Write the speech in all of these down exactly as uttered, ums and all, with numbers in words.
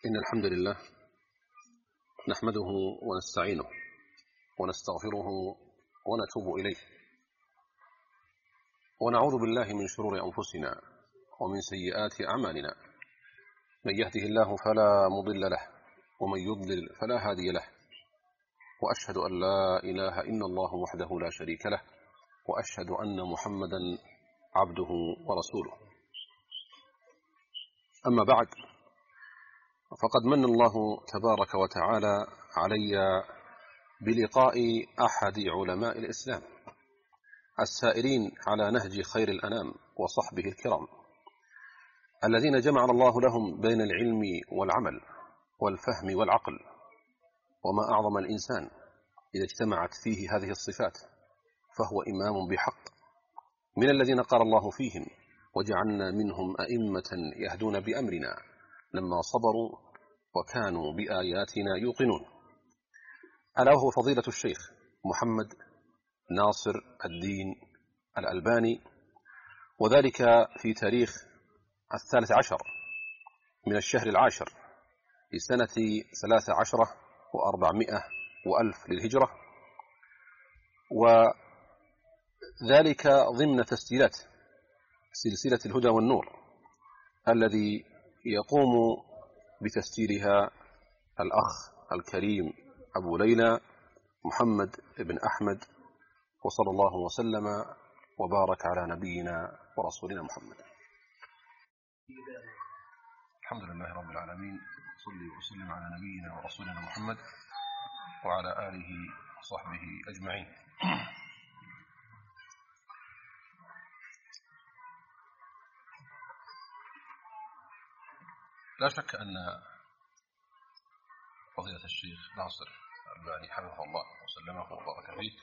إن الحمد لله نحمده ونستعينه ونستغفره ونتوب إليه، ونعوذ بالله من شرور أنفسنا ومن سيئات أعمالنا. من يهده الله فلا مضل له، ومن يضلل فلا هادي له، وأشهد أن لا إله إلا الله وحده لا شريك له، وأشهد أن محمدا عبده ورسوله. أما بعد، فقد من الله تبارك وتعالى علي بلقاء أحد علماء الإسلام السائرين على نهج خير الأنام وصحبه الكرام، الذين جمع الله لهم بين العلم والعمل والفهم والعقل. وما أعظم الإنسان إذا اجتمعت فيه هذه الصفات، فهو إمام بحق من الذين قال الله فيهم: وجعلنا منهم أئمة يهدون بأمرنا لما صبروا وكانوا بآياتنا يوقنون. ألا وهو فضيلة الشيخ محمد ناصر الدين الألباني، وذلك في تاريخ الثالث عشر من الشهر العاشر لسنة ثلاث عشرة وأربعمائة وألف للهجرة، وذلك ضمن تسجيلات سلسلة الهدى والنور الذي يقوم بتسجيلها الأخ الكريم أبو ليلى محمد بن أحمد، وصلى الله وسلم وبارك على نبينا ورسولنا محمد. الحمد لله رب العالمين، صلي وسلم على نبينا ورسولنا محمد وعلى آله وصحبه أجمعين. لا شك أن فضيلة الشيخ ناصر الألباني حفظه الله وسلمه وبارك فيه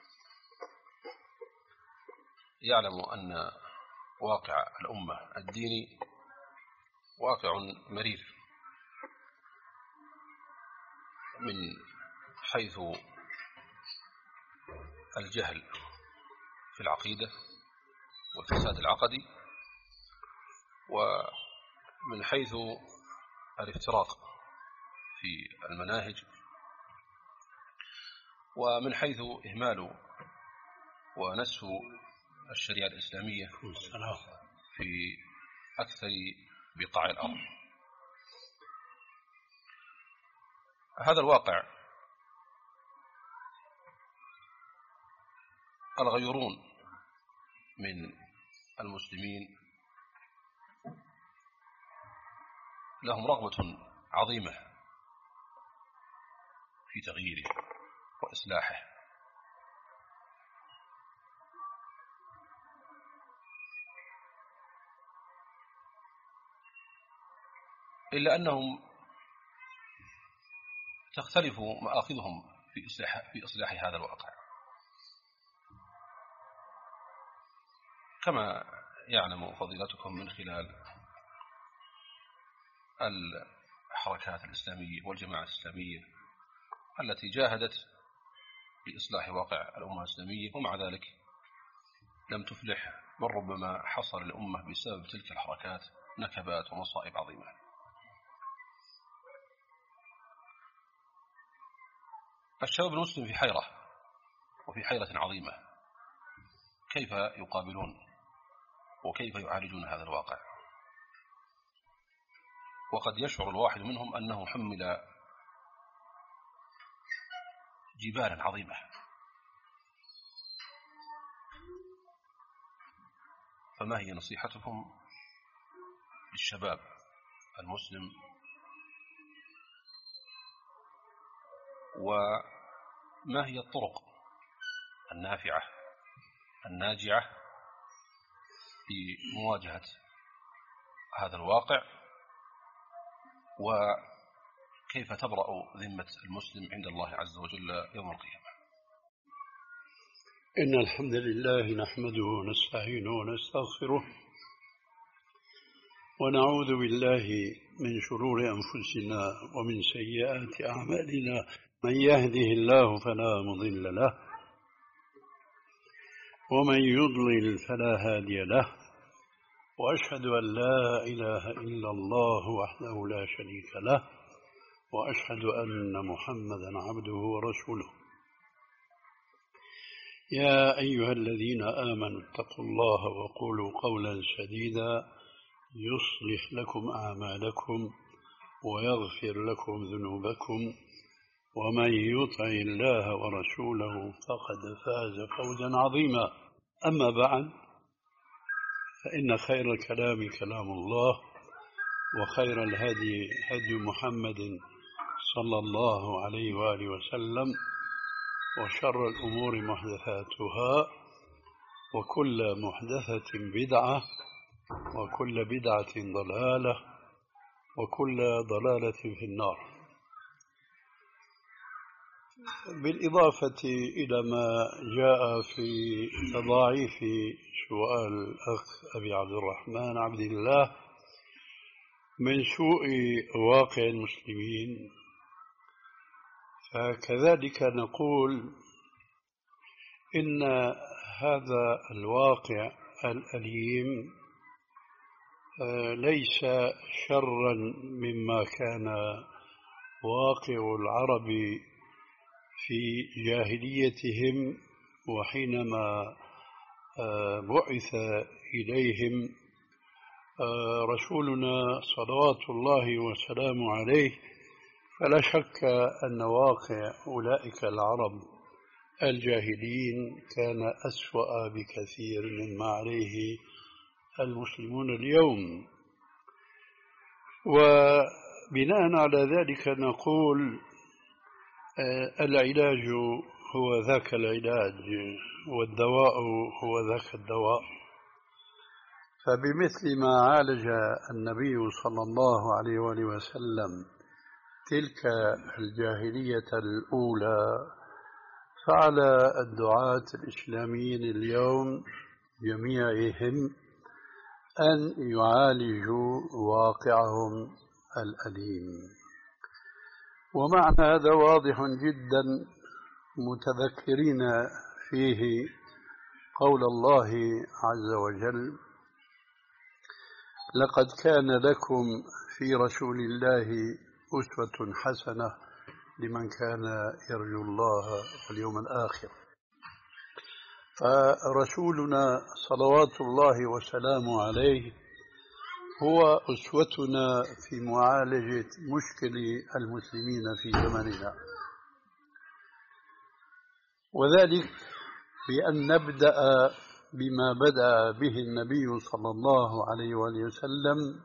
يعلم أن واقع الأمة الديني واقع مرير، من حيث الجهل في العقيدة والفساد العقدي، ومن حيث الافتراق في المناهج، ومن حيث إهمال ونسف الشريعة الإسلامية في أكثر بقاع الأرض. هذا الواقع الغيرون من المسلمين لهم رغبة عظيمة في تغييره وإصلاحه، إلا أنهم تختلف مآخذهم في إصلاح في إصلاح هذا الواقع. كما يعلم فضيلتكم من خلال الحركات الإسلامية والجماعة الإسلامية التي جاهدت لإصلاح واقع الأمة الإسلامية، ومع ذلك لم تفلح، بل ربما حصل الأمة بسبب تلك الحركات نكبات ومصائب عظيمة. الشباب المسلم في حيرة وفي حيرة عظيمة، كيف يقابلون وكيف يعالجون هذا الواقع؟ وقد يشعر الواحد منهم أنه حمل جبالا عظيمة، فما هي نصيحتكم للشباب المسلم، وما هي الطرق النافعة الناجعة في مواجهة هذا الواقع، وكيف تبرأ ذمة المسلم عند الله عز وجل يوم القيامة؟ إن الحمد لله نحمده ونستعينه ونستغفره، ونعوذ بالله من شرور أنفسنا ومن سيئات أعمالنا. من يهده الله فلا مضل له، ومن يضلل فلا هادي له، وأشهد أن لا إله إلا الله وحده لا شريك له، وأشهد أن محمدا عبده ورسوله. يا أيها الذين آمنوا اتقوا الله وقولوا قولا سديدا يصلح لكم أعمالكم ويغفر لكم ذنوبكم، ومن يطع الله ورسوله فقد فاز فوزا عظيما. أما بعد، فإن خير الكلام كلام الله، وخير الهدي هدي محمد صلى الله عليه وآله وسلم، وشر الأمور محدثاتها، وكل محدثة بدعة، وكل بدعة ضلالة، وكل ضلالة في النار. بالإضافة إلى ما جاء في تضاعيف سؤال الأخ أبي عبد الرحمن عبد الله من سوء واقع المسلمين، فكذلك نقول إن هذا الواقع الأليم ليس شرا مما كان واقع العرب في جاهليتهم، وحينما بعث إليهم رسولنا صلوات الله وسلامه عليه، فلا شك أن واقع أولئك العرب الجاهلين كان أسوأ بكثير مما عليه المسلمون اليوم. وبناء على ذلك نقول العلاج هو ذاك العلاج، والدواء هو ذاك الدواء. فبمثل ما عالج النبي صلى الله عليه وآله وسلم تلك الجاهلية الأولى، فعلى الدعاة الإسلاميين اليوم جميعهم أن يعالجوا واقعهم الأليم. ومعنى هذا واضح جدا، متذكرين فيه قول الله عز وجل: لقد كان لكم في رسول الله أسوة حسنة لمن كان يرجو الله واليوم الآخر. فرسولنا صلوات الله وسلامه عليه هو أسوتنا في معالجة مشكل المسلمين في زمننا، وذلك بأن نبدأ بما بدأ به النبي صلى الله عليه وآله وسلم،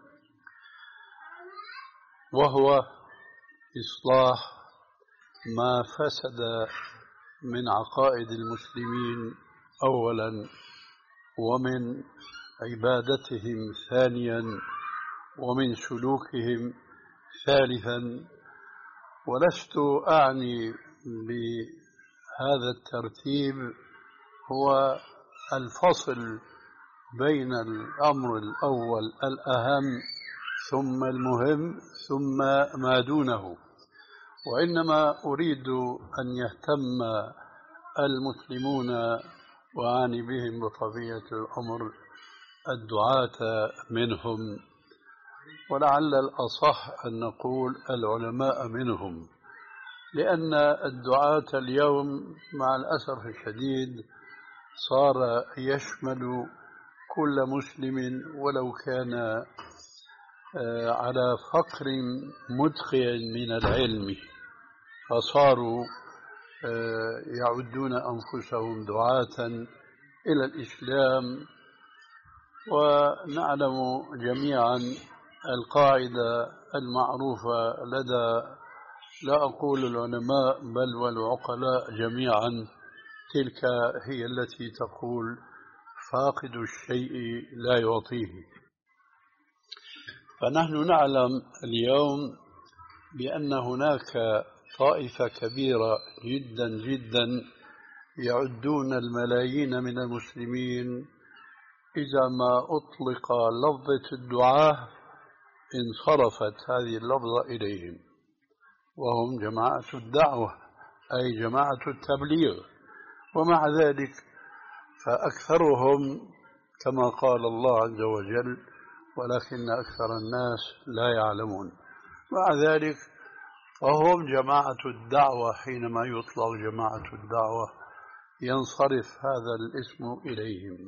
وهو إصلاح ما فسد من عقائد المسلمين أولا، ومن عبادتهم ثانيا، ومن سلوكهم ثالثا. ولست أعني بهذا الترتيب هو الفصل بين الأمر الأول الأهم ثم المهم ثم ما دونه، وإنما أريد أن يهتم المسلمون، وأعني بهم بطبيعة الأمر الدعاة منهم، ولعل الأصح أن نقول العلماء منهم، لأن الدعاة اليوم مع الأسف الشديد صار يشمل كل مسلم ولو كان على فقر مدقع من العلم، فصاروا يعدون أنفسهم دعاة إلى الإسلام. ونعلم جميعا القاعدة المعروفة لدى لا أقول العلماء بل والعقلاء جميعا، تلك هي التي تقول: فاقد الشيء لا يعطيه. فنحن نعلم اليوم بأن هناك طائفة كبيرة جدا جدا يعدون الملايين من المسلمين، إذا ما أطلق لفظة الدعاء انصرفت هذه اللفظة إليهم، وهم جماعة الدعوة أي جماعة التبليغ. ومع ذلك فأكثرهم كما قال الله عز وجل: ولكن أكثر الناس لا يعلمون. مع ذلك فهم جماعة الدعوة، حينما يطلق جماعة الدعوة ينصرف هذا الاسم إليهم.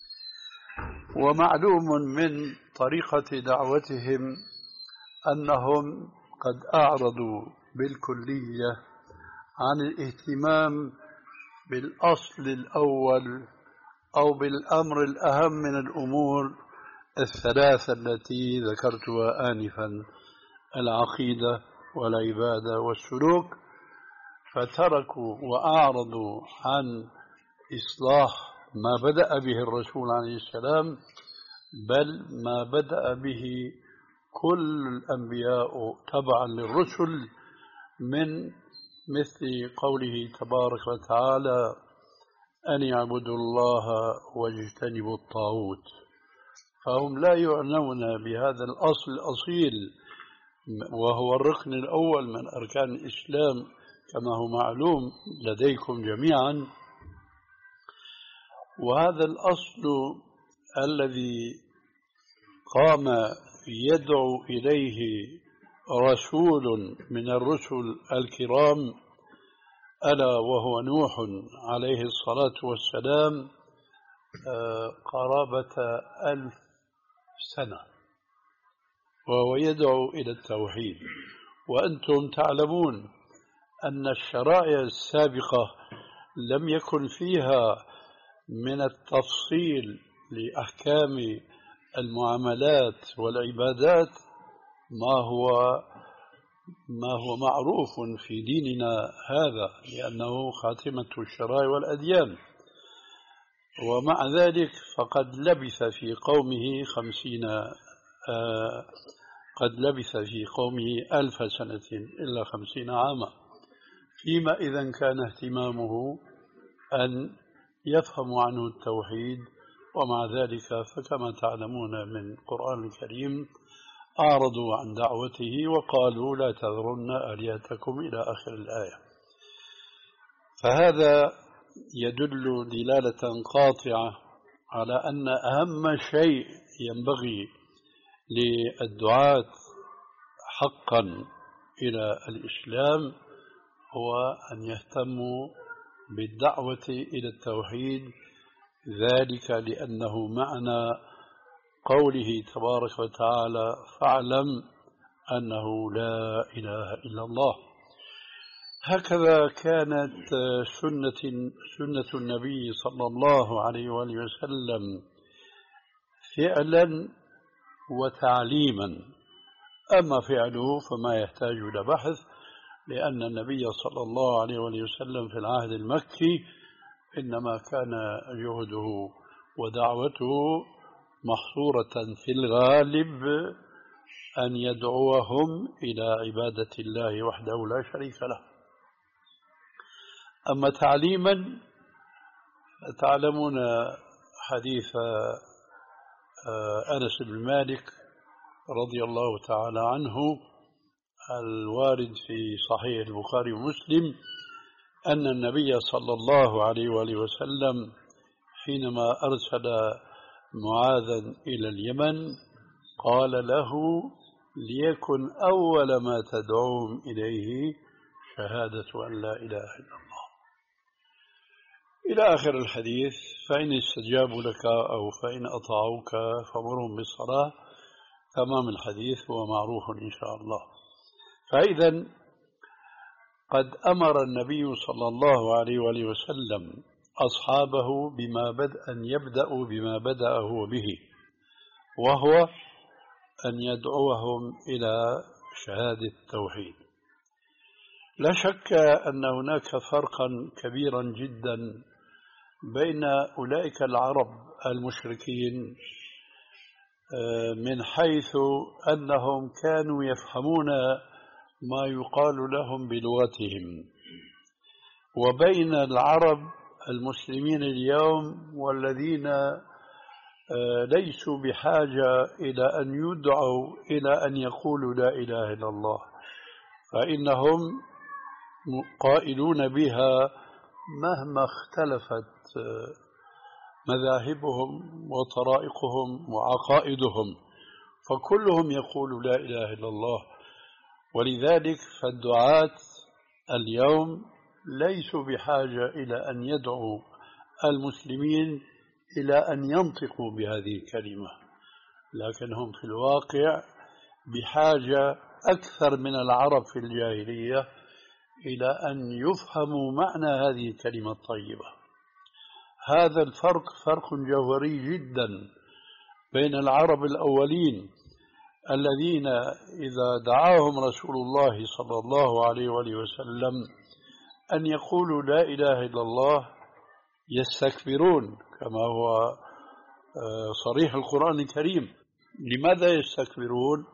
ومعلوم من طريقة دعوتهم أنهم قد أعرضوا بالكلية عن الاهتمام بالأصل الأول أو بالأمر الأهم من الأمور الثلاثة التي ذكرتها آنفا: العقيدة والعبادة والسلوك، فتركوا وأعرضوا عن إصلاح ما بدأ به الرسول عليه السلام، بل ما بدأ به كل الأنبياء تبعا للرسل، من مثل قوله تبارك وتعالى: أن يعبدوا الله واجتنبوا الطاغوت. فهم لا يعنون بهذا الأصل الأصيل، وهو الركن الأول من أركان الإسلام كما هو معلوم لديكم جميعا. وهذا الأصل الذي قام يدعو إليه رسول من الرسل الكرام، ألا وهو نوح عليه الصلاة والسلام، قرابة ألف سنة، وهو يدعو إلى التوحيد. وأنتم تعلمون أن الشرائع السابقة لم يكن فيها من التفصيل لأحكام المعاملات والعبادات ما هو ما هو معروف في ديننا هذا، لأنه خاتمة الشرائع والأديان. ومع ذلك فقد لبث في قومه خمسين آه قد لبث في قومه ألف سنة إلا خمسين عاما، فيما إذا كان اهتمامه أن يفهم عنه التوحيد. ومع ذلك فكما تعلمون من القرآن الكريم أعرضوا عن دعوته وقالوا: لا تذرن آلهتكم إلى آخر الآية. فهذا يدل دلالة قاطعة على أن أهم شيء ينبغي للدعاة حقا إلى الإسلام هو أن يهتموا بالدعوة إلى التوحيد، ذلك لأنه معنى قوله تبارك وتعالى: فاعلم أنه لا إله إلا الله. هكذا كانت سنة سنة النبي صلى الله عليه وآله وسلم فعلا وتعليما. أما فعله فما يحتاج إلى بحث، لأن النبي صلى الله عليه وآله وسلم في العهد المكي إنما كان جهده ودعوته محصورة في الغالب أن يدعوهم إلى عبادة الله وحده لا شريك له. أما تعليما تعلمون حديث أنس بن مالك رضي الله تعالى عنه الوارد في صحيح البخاري ومسلم، أن النبي صلى الله عليه وآله وسلم حينما أرسل معاذا إلى اليمن قال له: ليكن أول ما تدعوهم إليه شهادة أن لا إله إلا الله، إلى آخر الحديث. فإن استجابوا لك أو فإن أطاعوك فمرهم بالصلاة، تمام الحديث هو معروف إن شاء الله. فإذا قد أمر النبي صلى الله عليه وآله وسلم أصحابه بما بدأ أن يبدأوا بما بدأ هو به، وهو أن يدعوهم إلى شهادة التوحيد. لا شك أن هناك فرقا كبيرا جدا بين أولئك العرب المشركين من حيث أنهم كانوا يفهمون ما يقال لهم بلغتهم، وبين العرب المسلمين اليوم والذين ليسوا بحاجة إلى أن يدعوا إلى أن يقولوا لا إله إلا الله، فإنهم قائلون بها مهما اختلفت مذاهبهم وطرائقهم وعقائدهم، فكلهم يقول لا إله إلا الله. ولذلك فالدعاة اليوم ليسوا بحاجة إلى أن يدعوا المسلمين إلى أن ينطقوا بهذه الكلمة، لكنهم في الواقع بحاجة أكثر من العرب في الجاهلية إلى أن يفهموا معنى هذه الكلمة الطيبة. هذا الفرق فرق جوهري جدا بين العرب الأولين الذين إذا دعاهم رسول الله صلى الله عليه وآله وسلم أن يقولوا لا إله إلا الله يستكبرون، كما هو صريح القرآن الكريم. لماذا يستكبرون؟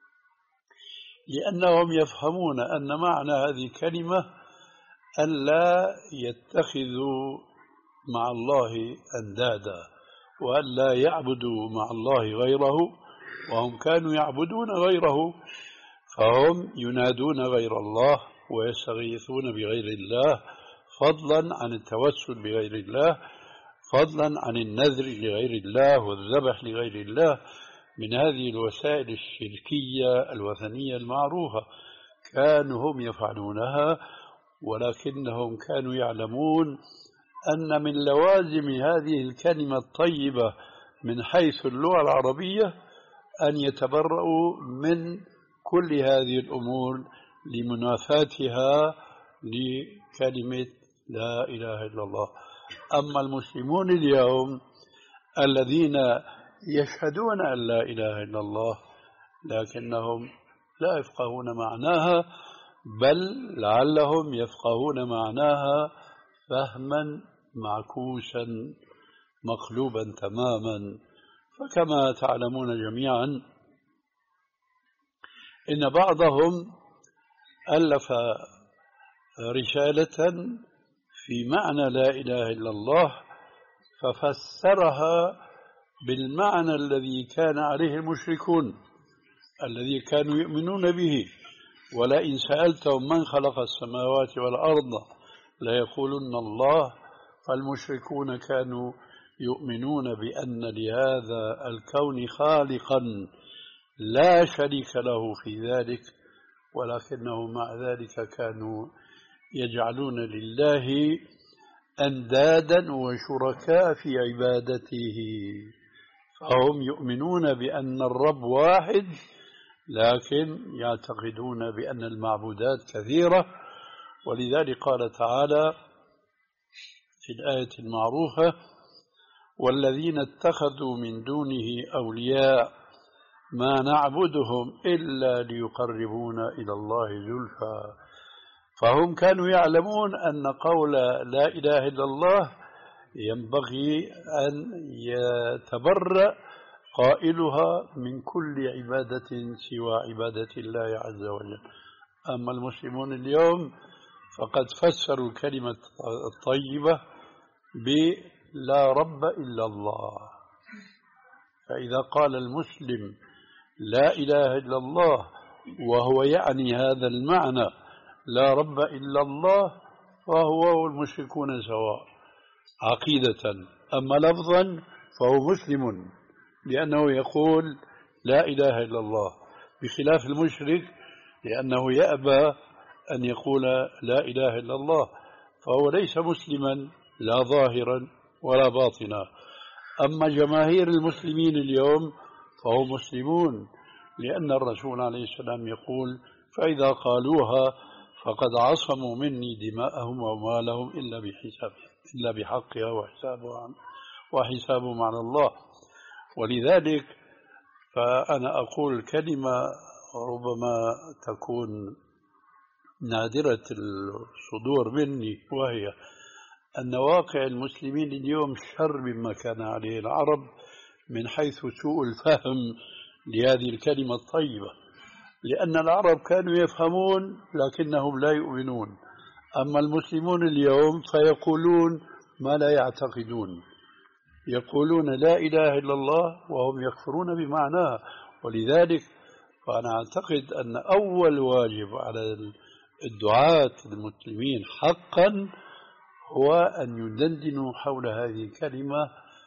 لأنهم يفهمون أن معنى هذه الكلمة ألا يتخذوا مع الله أندادا، وألا يعبدوا مع الله غيره، وهم كانوا يعبدون غيره، فهم ينادون غير الله ويستغيثون بغير الله، فضلا عن التوسل بغير الله، فضلا عن النذر لغير الله والذبح لغير الله، من هذه الوسائل الشركية الوثنية المعروفة. كانوا هم يفعلونها، ولكنهم كانوا يعلمون أن من لوازم هذه الكلمة الطيبة من حيث اللغة العربية أن يتبرؤوا من كل هذه الأمور لمنافاتها لكلمة لا إله إلا الله. أما المسلمون اليوم الذين يشهدون أن لا إله إلا الله لكنهم لا يفقهون معناها، بل لعلهم يفقهون معناها فهما معكوسا مقلوبا تماما. فكما تعلمون جميعا إن بعضهم ألف رسالة في معنى لا إله إلا الله ففسرها بالمعنى الذي كان عليه المشركون الذي كانوا يؤمنون به. ولئن سألتهم من خلق السماوات والأرض ليقولن الله. فالمشركون كانوا يؤمنون بأن لهذا الكون خالقا لا شريك له في ذلك، ولكنه مع ذلك كانوا يجعلون لله أندادا وشركاء في عبادته. فهم يؤمنون بأن الرب واحد، لكن يعتقدون بأن المعبودات كثيرة. ولذلك قال تعالى في الآية المعروفة: والذين اتخذوا من دونه أولياء ما نعبدهم إلا ليقربونا إلى الله زلفى. فهم كانوا يعلمون أن قول لا إله إلا الله ينبغي أن يتبرأ قائلها من كل عبادة سوى عبادة الله عز وجل. أما المسلمون اليوم فقد فسروا الكلمة الطيبة بلا رب إلا الله. فإذا قال المسلم لا إله إلا الله وهو يعني هذا المعنى لا رب إلا الله، فهو والمشركون سواء عقيدة. أما لفظا فهو مسلم لأنه يقول لا إله إلا الله، بخلاف المشرك لأنه يأبى أن يقول لا إله إلا الله، فهو ليس مسلما لا ظاهرا ولا باطنا. أما جماهير المسلمين اليوم فهم مسلمون، لأن الرسول عليه السلام يقول: فإذا قالوها فقد عصموا مني دماءهم وأموالهم إلا بحساب إلا بحقها وحسابهم وحسابهم على الله. ولذلك فأنا أقول كلمة ربما تكون نادرة الصدور مني، وهي أن واقع المسلمين اليوم شر مما كان عليه العرب من حيث سوء الفهم لهذه الكلمة الطيبة. لأن العرب كانوا يفهمون لكنهم لا يؤمنون، أما المسلمون اليوم فيقولون ما لا يعتقدون، يقولون لا إله إلا الله وهم يكفرون بمعناها. ولذلك فأنا أعتقد أن أول واجب على الدعاة المسلمين حقا هو أن يدندنوا حول هذه الكلمة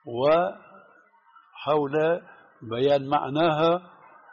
وحول بيان معناها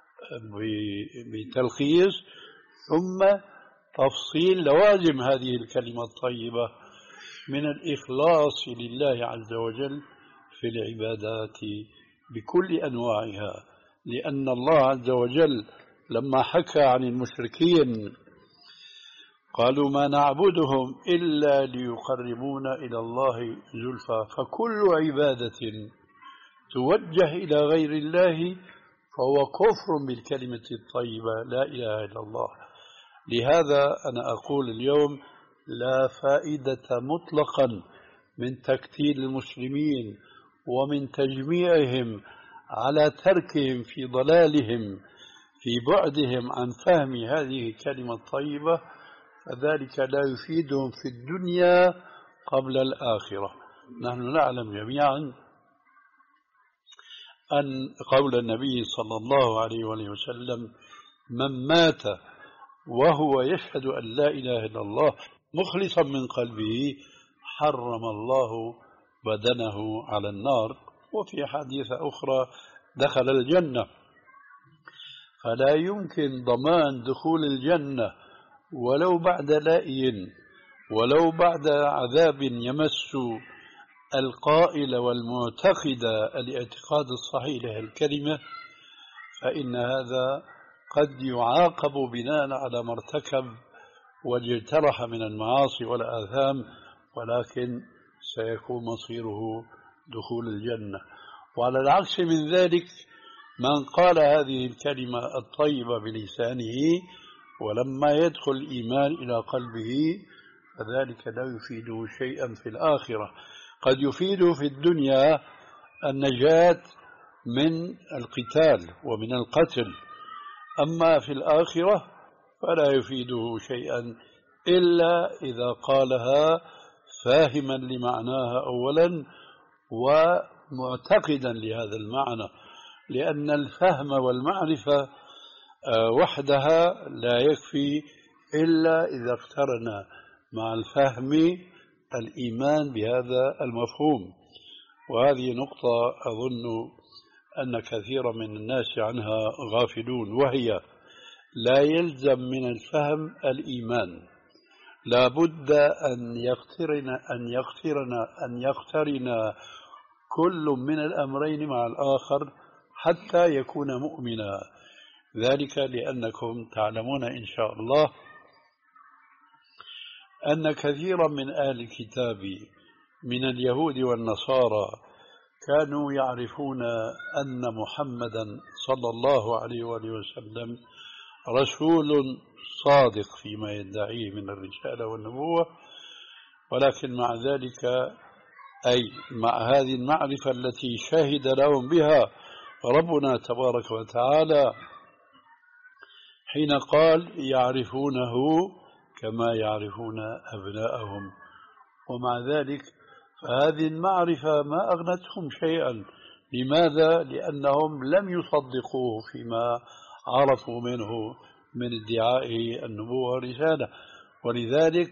بتلخيص، ثم تفصيل لوازم هذه الكلمة الطيبة من الإخلاص لله عز وجل في العبادات بكل أنواعها. لأن الله عز وجل لما حكى عن المشركين قالوا ما نعبدهم إلا ليقربونا إلى الله زلفى، فكل عبادة توجه إلى غير الله فهو كفر بالكلمة الطيبة لا إله إلا الله. لهذا أنا أقول اليوم لا فائدة مطلقا من تكتيل المسلمين ومن تجميعهم على تركهم في ضلالهم في بعدهم عن فهم هذه الكلمة الطيبة، فذلك لا يفيدهم في الدنيا قبل الآخرة. نحن نعلم جميعا أن قول النبي صلى الله عليه وسلم من مات وهو يشهد أن لا إله إلا الله مخلصا من قلبه حرم الله بدنه على النار، وفي حديث أخرى دخل الجنة. فلا يمكن ضمان دخول الجنة ولو بعد لائي ولو بعد عذاب يمس القائل والمعتقد الاعتقاد الصحيح له الكلمة، فإن هذا قد يعاقب بناء على ما ارتكب واجترح من المعاصي والآثام، ولكن سيكون مصيره دخول الجنة. وعلى العكس من ذلك من قال هذه الكلمة الطيبة بلسانه ولما يدخل الإيمان إلى قلبه فذلك لا يفيده شيئا في الآخرة. قد يفيده في الدنيا النجاة من القتال ومن القتل، أما في الآخرة فلا يفيده شيئا إلا إذا قالها فاهما لمعناها أولا ومعتقدا لهذا المعنى، لأن الفهم والمعرفة وحدها لا يكفي إلا إذا اقترن مع الفهم الإيمان بهذا المفهوم. وهذه نقطة أظن أن كثيرا من الناس عنها غافلون، وهي لا يلزم من الفهم الإيمان، لا بد أن يقترن أن يقترن أن يقترن كل من الأمرين مع الآخر حتى يكون مؤمنا. ذلك لأنكم تعلمون إن شاء الله أن كثيرا من أهل الكتاب من اليهود والنصارى كانوا يعرفون أن محمدا صلى الله عليه وآله وسلم رسول صادق فيما يدعيه من الرسالة والنبوة، ولكن مع ذلك أي مع هذه المعرفة التي شهد لهم بها ربنا تبارك وتعالى حين قال يعرفونه كما يعرفون أبناءهم، ومع ذلك فهذه المعرفة ما أغنتهم شيئا. لماذا؟ لأنهم لم يصدقوه فيما عرفوا منه من ادعائه النبوة والرسالة، ولذلك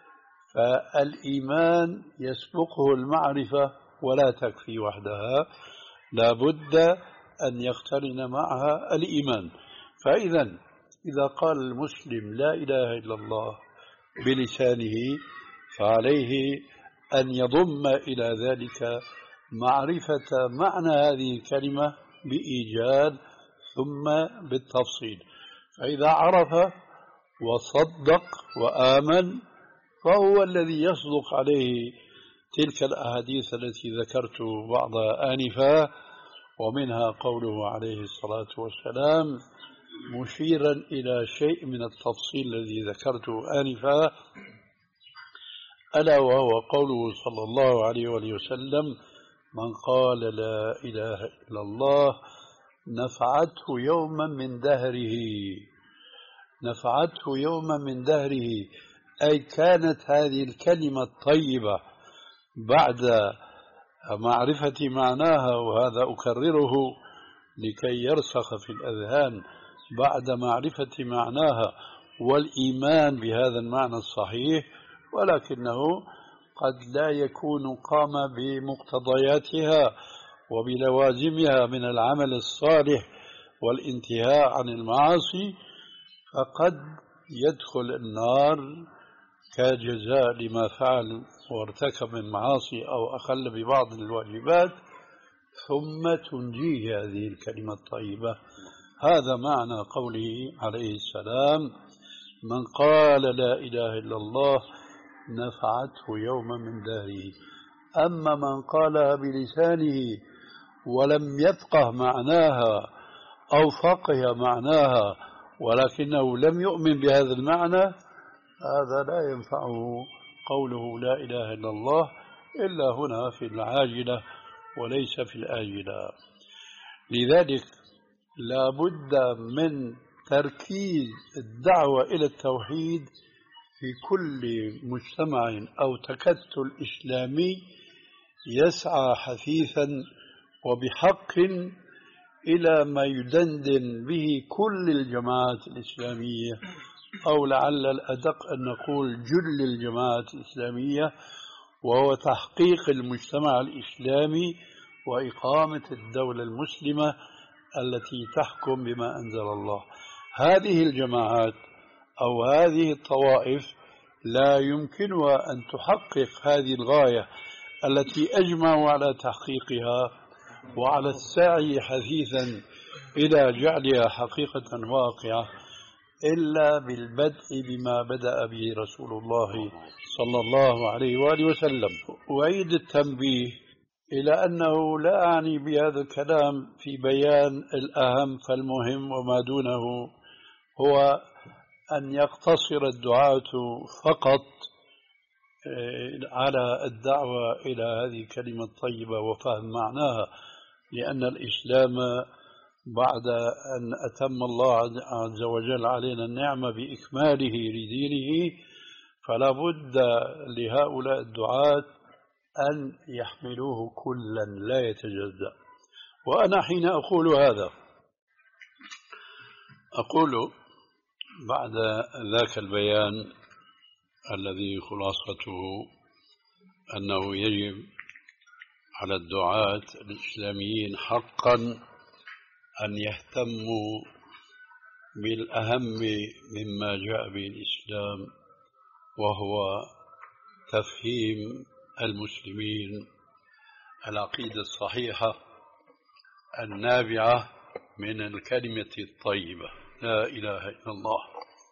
فالإيمان يسبقه المعرفة ولا تكفي وحدها، لا بد أن يقترن معها الإيمان. فإذا إذا قال المسلم لا إله إلا الله بلسانه فعليه أن يضم إلى ذلك معرفة معنى هذه الكلمة بإيجاد ثم بالتفصيل. فإذا عرف وصدق وآمن فهو الذي يصدق عليه تلك الأحاديث التي ذكرت بعضها آنفا، ومنها قوله عليه الصلاة والسلام مشيرا إلى شيء من التفصيل الذي ذكرته آنفا، ألا وهو قوله صلى الله عليه وآله وسلم من قال لا إله إلا الله نفعته يوما من دهره، نفعته يوما من دهره، أي كانت هذه الكلمة الطيبة بعد معرفة معناها، وهذا أكرره لكي يرسخ في الأذهان، بعد معرفة معناها والإيمان بهذا المعنى الصحيح، ولكنه قد لا يكون قام بمقتضياتها وبلوازمها من العمل الصالح والانتهاء عن المعاصي، فقد يدخل النار كجزاء لما فعل وارتكب من معاصي أو أخل ببعض الواجبات، ثم تنجيه هذه الكلمة الطيبة. هذا معنى قوله عليه السلام: من قال لا إله إلا الله نفعته يوما من داره. أما من قالها بلسانه ولم يفقه معناها أو فقه معناها ولكنه لم يؤمن بهذا المعنى، هذا لا ينفعه قوله لا إله إلا الله إلا هنا في العاجلة وليس في الآجلة. لذلك لا بد من تركيز الدعوة إلى التوحيد في كل مجتمع أو تكتل إسلامي يسعى حثيثا وبحق إلى ما يدندن به كل الجماعات الإسلامية، أو لعل الأدق أن نقول جل الجماعات الإسلامية، وهو تحقيق المجتمع الإسلامي وإقامة الدولة المسلمة التي تحكم بما أنزل الله. هذه الجماعات أو هذه الطوائف لا يمكنها أن تحقق هذه الغاية التي أجمعوا على تحقيقها وعلى السعي حثيثا إلى جعلها حقيقة واقعة إلا بالبدء بما بدأ به رسول الله صلى الله عليه وآله وسلم. أعيد التنبيه إلى أنه لا أعني بهذا الكلام في بيان الأهم فالمهم، وما دونه هو أن يقتصر الدعاة فقط على الدعوة إلى هذه الكلمة الطيبة وفهم معناها، لأن الإسلام بعد أن أتم الله عز وجل علينا النعمة بإكماله لدينه، فلا بد لهؤلاء الدعاة أن يحملوه كلا لا يتجزأ. وأنا حين أقول هذا أقول بعد ذاك البيان الذي خلاصته أنه يجب على الدعاة الإسلاميين حقا أن يهتموا بالأهم مما جاء به الإسلام، وهو تفهيم المسلمين العقيدة الصحيحة النابعة من الكلمة الطيبة لا إله إلا الله.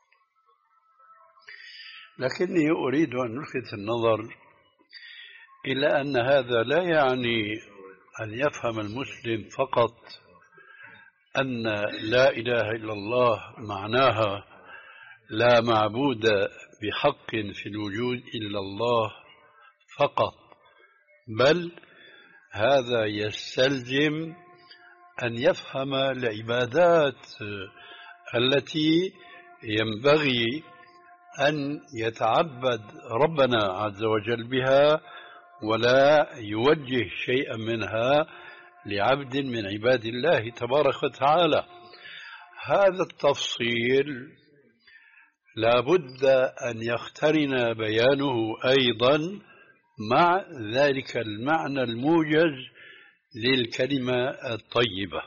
لكني أريد أن ألفت النظر إلى أن هذا لا يعني أن يفهم المسلم فقط أن لا إله إلا الله معناها لا معبود بحق في الوجود إلا الله فقط، بل هذا يستلزم أن يفهم العبادات التي ينبغي أن يتعبد ربنا عز وجل بها، ولا يوجه شيئا منها لعبد من عباد الله تبارك وتعالى. هذا التفصيل لا بد أن يقترن بيانه أيضا مع ذلك المعنى الموجز للكلمة الطيبة.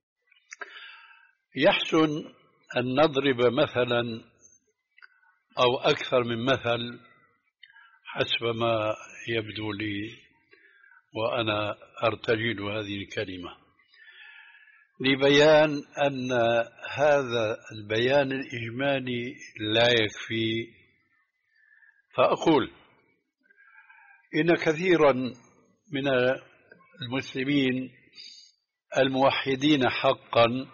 يحسن أن نضرب مثلا أو أكثر من مثل حسب ما يبدو لي وأنا أرتجل هذه الكلمة، لبيان أن هذا البيان الإجمالي لا يكفي. فأقول إن كثيرا من المسلمين الموحدين حقا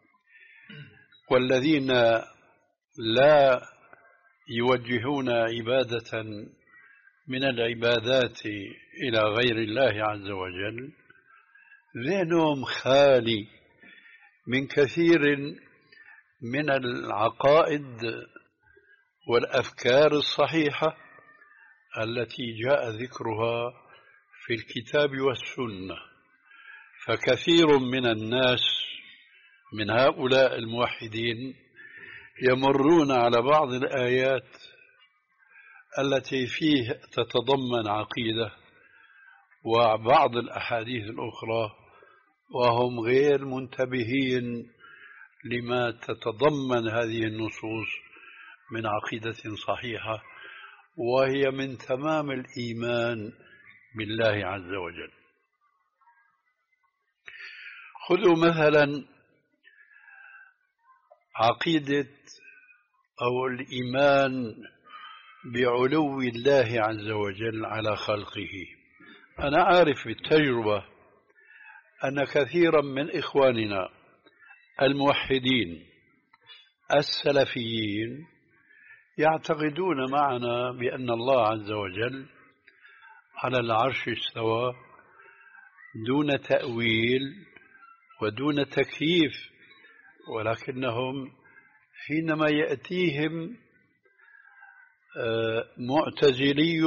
والذين لا يوجهون عبادة من العبادات إلى غير الله عز وجل ذهنهم خالي من كثير من العقائد والأفكار الصحيحة التي جاء ذكرها في الكتاب والسنة. فكثير من الناس من هؤلاء الموحدين يمرون على بعض الآيات التي فيه تتضمن عقيدة وبعض الأحاديث الأخرى، وهم غير منتبهين لما تتضمن هذه النصوص من عقيدة صحيحة، وهي من تمام الإيمان بالله عز وجل. خذوا مثلا عقيدة أو الإيمان بعلو الله عز وجل على خلقه. أنا عارف بالتجربة أن كثيرا من إخواننا الموحدين السلفيين يعتقدون معنا بأن الله عز وجل على العرش استوى دون تأويل ودون تكييف، ولكنهم حينما يأتيهم معتزلي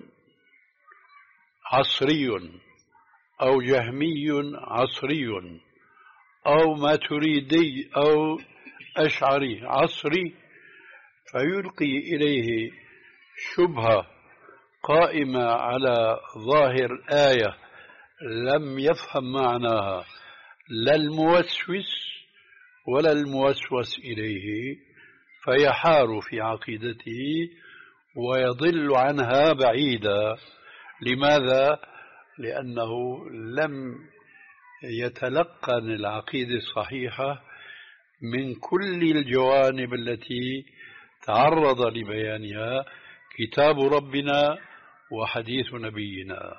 عصري أو جهمي عصري أو ماتريدي أو أشعري عصري، فيلقي إليه شبهة قائمة على ظاهر آية لم يفهم معناها لا الموسوس ولا الموسوس إليه، فيحار في عقيدته ويضل عنها بعيدا. لماذا؟ لأنه لم يتلقن العقيدة الصحيحة من كل الجوانب التي تعرض لبيانها كتاب ربنا وحديث نبينا.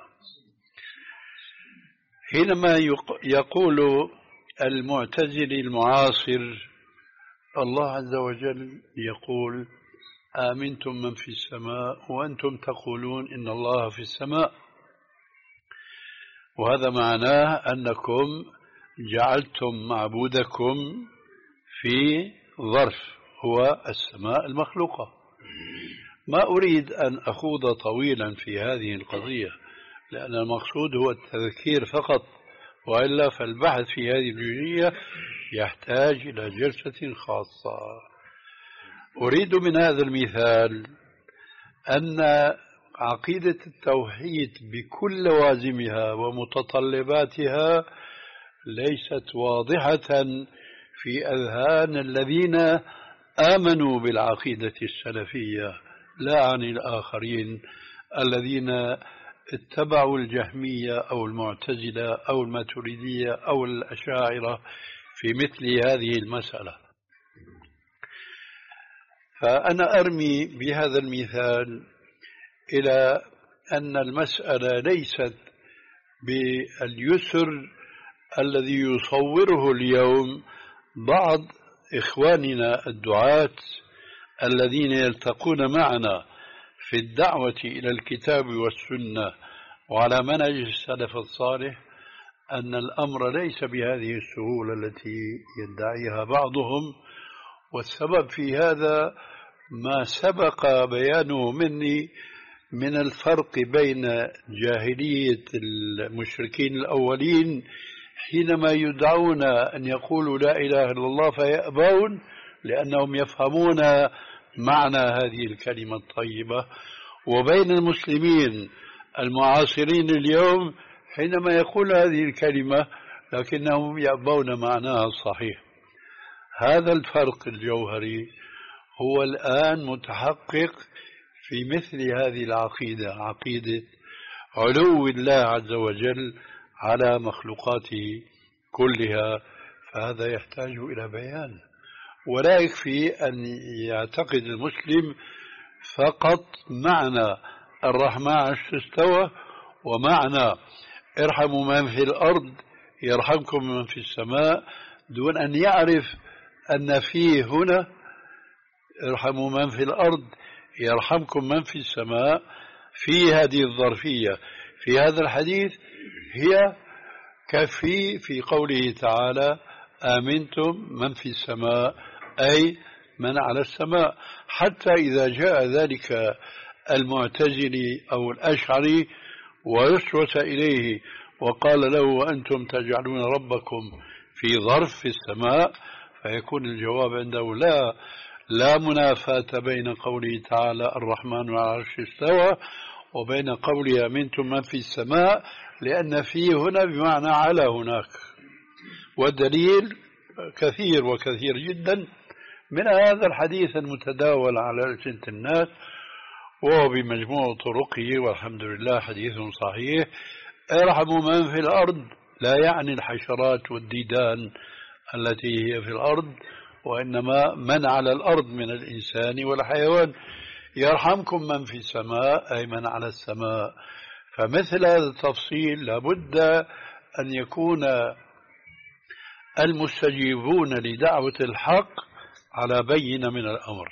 حينما يقول المعتزلي المعاصر الله عز وجل يقول آمنتم من في السماء وأنتم تقولون إن الله في السماء، وهذا معناه أنكم جعلتم معبودكم في ظرف هو السماء المخلوقة. ما أريد أن أخوض طويلا في هذه القضية لأن المقصود هو التذكير فقط، وإلا فالبحث في هذه الجزئية يحتاج إلى جلسة خاصة. أريد من هذا المثال أن عقيدة التوحيد بكل لوازمها ومتطلباتها ليست واضحة في أذهان الذين آمنوا بالعقيدة السلفية، لا عن الآخرين الذين اتبعوا الجهمية أو المعتزلة أو الماتريدية أو الأشاعرة في مثل هذه المسألة. فأنا أرمي بهذا المثال إلى أن المسألة ليست باليسر الذي يصوره اليوم بعض إخواننا الدعاة الذين يلتقون معنا في الدعوة إلى الكتاب والسنة وعلى منهج السلف الصالح، أن الأمر ليس بهذه السهولة التي يدعيها بعضهم. والسبب في هذا ما سبق بيانه مني من الفرق بين جاهلية المشركين الأولين حينما يدعون أن يقولوا لا إله إلا الله فيأبون لأنهم يفهمون معنى هذه الكلمة الطيبة، وبين المسلمين المعاصرين اليوم حينما يقول هذه الكلمة لكنهم يأبون معناها الصحيح. هذا الفرق الجوهري هو الآن متحقق في مثل هذه العقيدة، عقيدة علو الله عز وجل على مخلوقاته كلها. فهذا يحتاج إلى بيان، ولا يكفي أن يعتقد المسلم فقط معنى الرحمن عرش استوى ومعنى ارحموا من في الأرض يرحمكم من في السماء، دون أن يعرف أن فيه هنا ارحموا من في الأرض يرحمكم من في السماء في هذه الظرفية في هذا الحديث هي كفي في قوله تعالى آمنتم من في السماء، أي من على السماء. حتى إذا جاء ذلك المعتزلي أو الأشعري ويسوس إليه وقال له وأنتم تجعلون ربكم في ظرف في السماء، فيكون الجواب عنده لا، لا منافاة بين قوله تعالى الرحمن على العرش استوى وبين قوله أمنتم من في السماء، لأن في هنا بمعنى على هناك، والدليل كثير وكثير جدا من هذا الحديث المتداول على ألسنة الناس، وهو بمجموع طرقه والحمد لله حديث صحيح. ارحموا من في الأرض لا يعني الحشرات والديدان التي هي في الأرض، وإنما من على الأرض من الإنسان والحيوان. يرحمكم من في السماء أي من على السماء. فمثل هذا التفصيل لابد أن يكون المستجيبون لدعوة الحق على بينة من الأمر.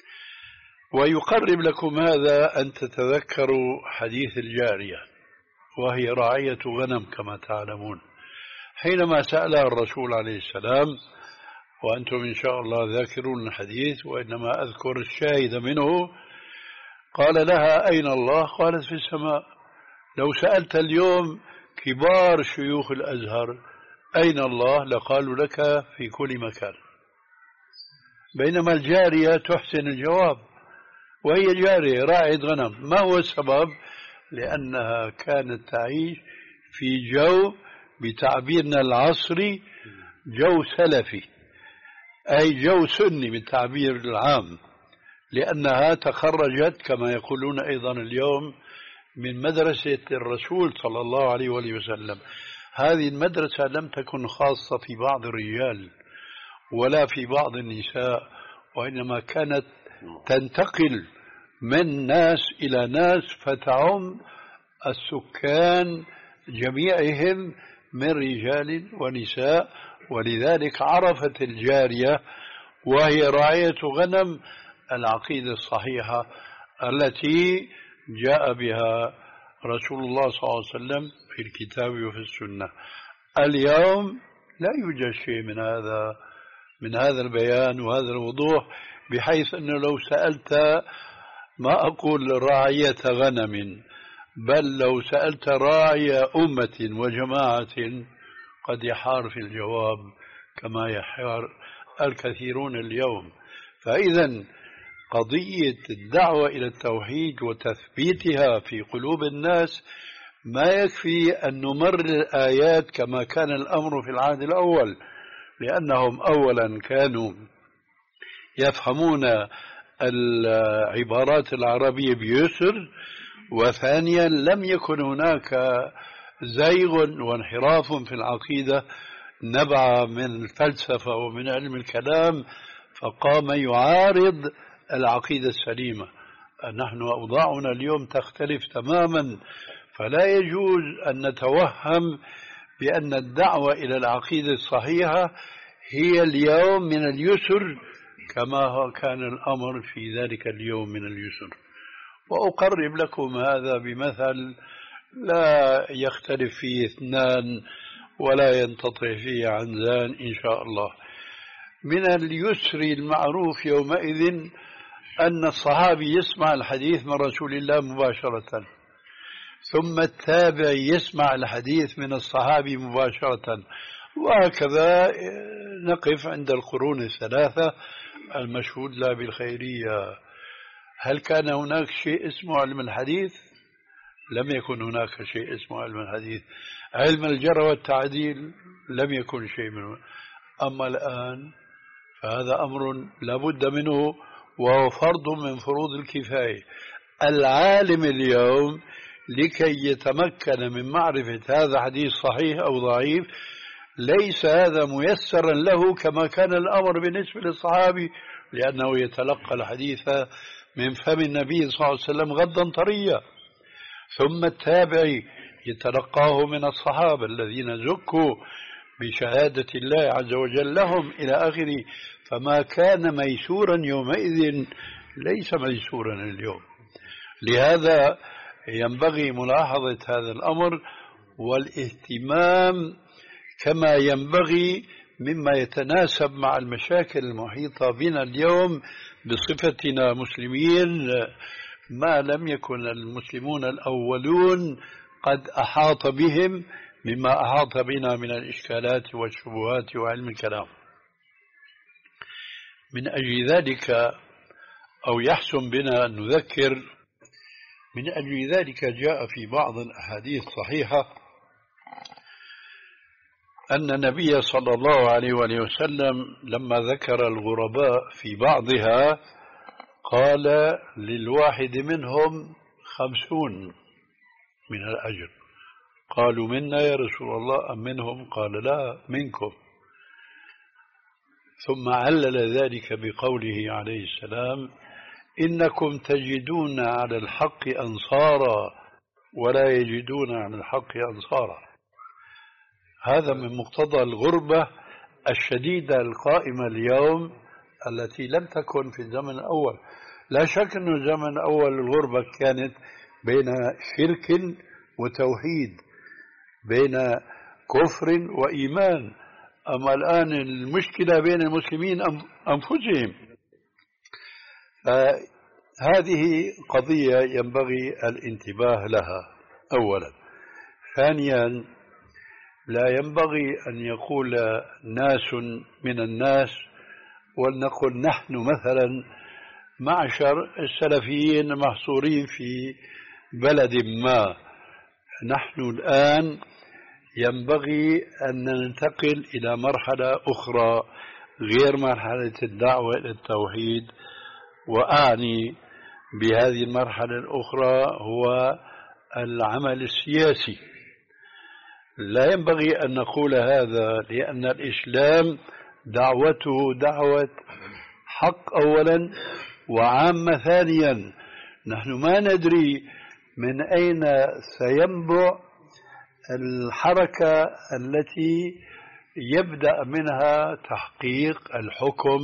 ويقرب لكم هذا أن تتذكروا حديث الجارية، وهي راعية غنم كما تعلمون، حينما سألها الرسول عليه السلام، وأنتم إن شاء الله ذاكرون الحديث وإنما أذكر الشاهد منه، قال لها أين الله؟ قالت في السماء. لو سألت اليوم كبار شيوخ الأزهر أين الله لقالوا لك في كل مكان، بينما الجارية تحسن الجواب، وهي جارية راعية غنم. ما هو السبب؟ لأنها كانت تعيش في جو بتعبيرنا العصري جو سلفي، أي جو سني بالتعبير العام، لأنها تخرجت كما يقولون أيضا اليوم من مدرسة الرسول صلى الله عليه وآله وسلم. هذه المدرسة لم تكن خاصة في بعض الرجال ولا في بعض النساء، وإنما كانت تنتقل من ناس إلى ناس فتعم السكان جميعهم من رجال ونساء. ولذلك عرفت الجارية وهي راعية غنم العقيدة الصحيحة التي جاء بها رسول الله صلى الله عليه وسلم في الكتاب وفي السنة. اليوم لا يوجد شيء من هذا من هذا البيان وهذا الوضوح، بحيث أنه لو سألت ما أقول راعية غنم، بل لو سألت راعي أمة وجماعة قد يحار في الجواب كما يحار الكثيرون اليوم. فإذا قضية الدعوة إلى التوحيد وتثبيتها في قلوب الناس ما يكفي أن نمرر الآيات كما كان الأمر في العهد الأول، لأنهم أولا كانوا يفهمون العبارات العربية بيسر، وثانيا لم يكن هناك زيغ وانحراف في العقيدة نبع من الفلسفة ومن علم الكلام فقام يعارض العقيدة السليمة. نحن أوضاعنا اليوم تختلف تماما، فلا يجوز أن نتوهم بأن الدعوة إلى العقيدة الصحيحة هي اليوم من اليسر كما كان الأمر في ذلك اليوم من اليسر. وأقرب لكم هذا بمثل لا يختلف فيه اثنان ولا ينتطع فيه عنزان إن شاء الله. من اليسر المعروف يومئذ أن الصحابي يسمع الحديث من رسول الله مباشرة، ثم التابع يسمع الحديث من الصحابي مباشرة، وهكذا نقف عند القرون الثلاثة المشهود لها بالخيرية. هل كان هناك شيء اسمه علم الحديث؟ لم يكن هناك شيء اسمه علم الحديث. علم الجرح والتعديل لم يكن شيء منه. أما الآن فهذا أمر لا بد منه، وهو فرض من فروض الكفاية. العالم اليوم لكي يتمكن من معرفة هذا حديث صحيح أو ضعيف ليس هذا ميسرا له كما كان الأمر بالنسبة للصحابي، لأنه يتلقى الحديث من فم النبي صلى الله عليه وسلم غدا طريا، ثم التابعي يتلقاه من الصحابة الذين زكوا بشهادة الله عز وجل لهم إلى آخره. فما كان ميسورا يومئذ ليس ميسورا اليوم. لهذا ينبغي ملاحظة هذا الأمر والاهتمام كما ينبغي مما يتناسب مع المشاكل المحيطة بنا اليوم بصفتنا مسلمين، ما لم يكن المسلمون الأولون قد أحاط بهم مما أحاط بنا من الإشكالات والشبهات وعلم الكلام. من أجل ذلك أو يحسن بنا أن نذكر، من أجل ذلك جاء في بعض الأحاديث الصحيحة أن النبي صلى الله عليه وآله وسلم لما ذكر الغرباء في بعضها قال للواحد منهم خمسون من الأجر. قالوا منا يا رسول الله أم منهم؟ قال لا، منكم. ثم علل ذلك بقوله عليه السلام: إنكم تجدون على الحق أنصارا ولا يجدون على الحق أنصارا. هذا من مقتضى الغربة الشديدة القائمة اليوم التي لم تكن في الزمن الأول. لا شك أن الزمن الأول الغربة كانت بين شرك وتوحيد، بين كفر وإيمان. أما الآن المشكلة بين المسلمين أنفسهم. هذه قضية ينبغي الانتباه لها أولا. ثانيا، لا ينبغي أن يقول ناس من الناس، ولنقل نحن مثلا معشر السلفيين محصورين في بلد ما، نحن الآن ينبغي أن ننتقل إلى مرحلة أخرى غير مرحلة الدعوة إلى التوحيد. وأعني بهذه المرحلة الأخرى هو العمل السياسي. لا ينبغي أن نقول هذا، لأن الإسلام دعوته دعوة حق أولا وعامة ثانيا. نحن ما ندري من أين سينبع الحركة التي يبدأ منها تحقيق الحكم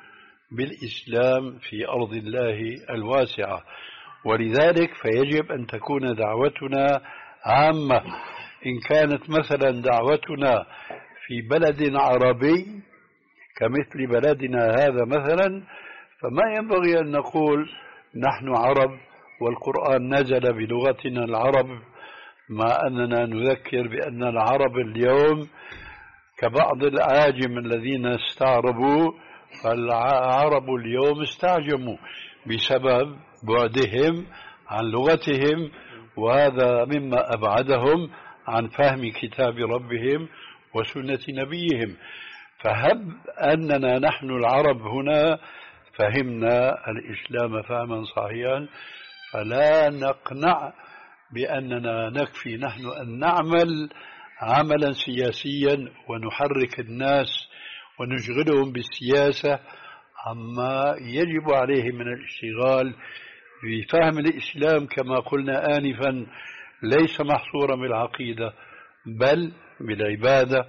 بالإسلام في أرض الله الواسعة. ولذلك فيجب أن تكون دعوتنا عامة. إن كانت مثلا دعوتنا في بلد عربي كمثل بلدنا هذا مثلا، فما ينبغي أن نقول نحن عرب والقرآن نزل بلغتنا العرب، مع أننا نذكر بأن العرب اليوم كبعض الأعاجم الذين استعربوا، فالعرب اليوم استعجموا بسبب بعدهم عن لغتهم، وهذا مما أبعدهم عن فهم كتاب ربهم وسنة نبيهم. فهب أننا نحن العرب هنا فهمنا الإسلام فهما صحيحا، فلا نقنع بأننا نكفي نحن أن نعمل عملا سياسيا ونحرك الناس ونشغلهم بالسياسة عما يجب عليه من الاشتغال بفهم الإسلام كما قلنا آنفا، ليس محصورا بالعقيدة بل بالعبادة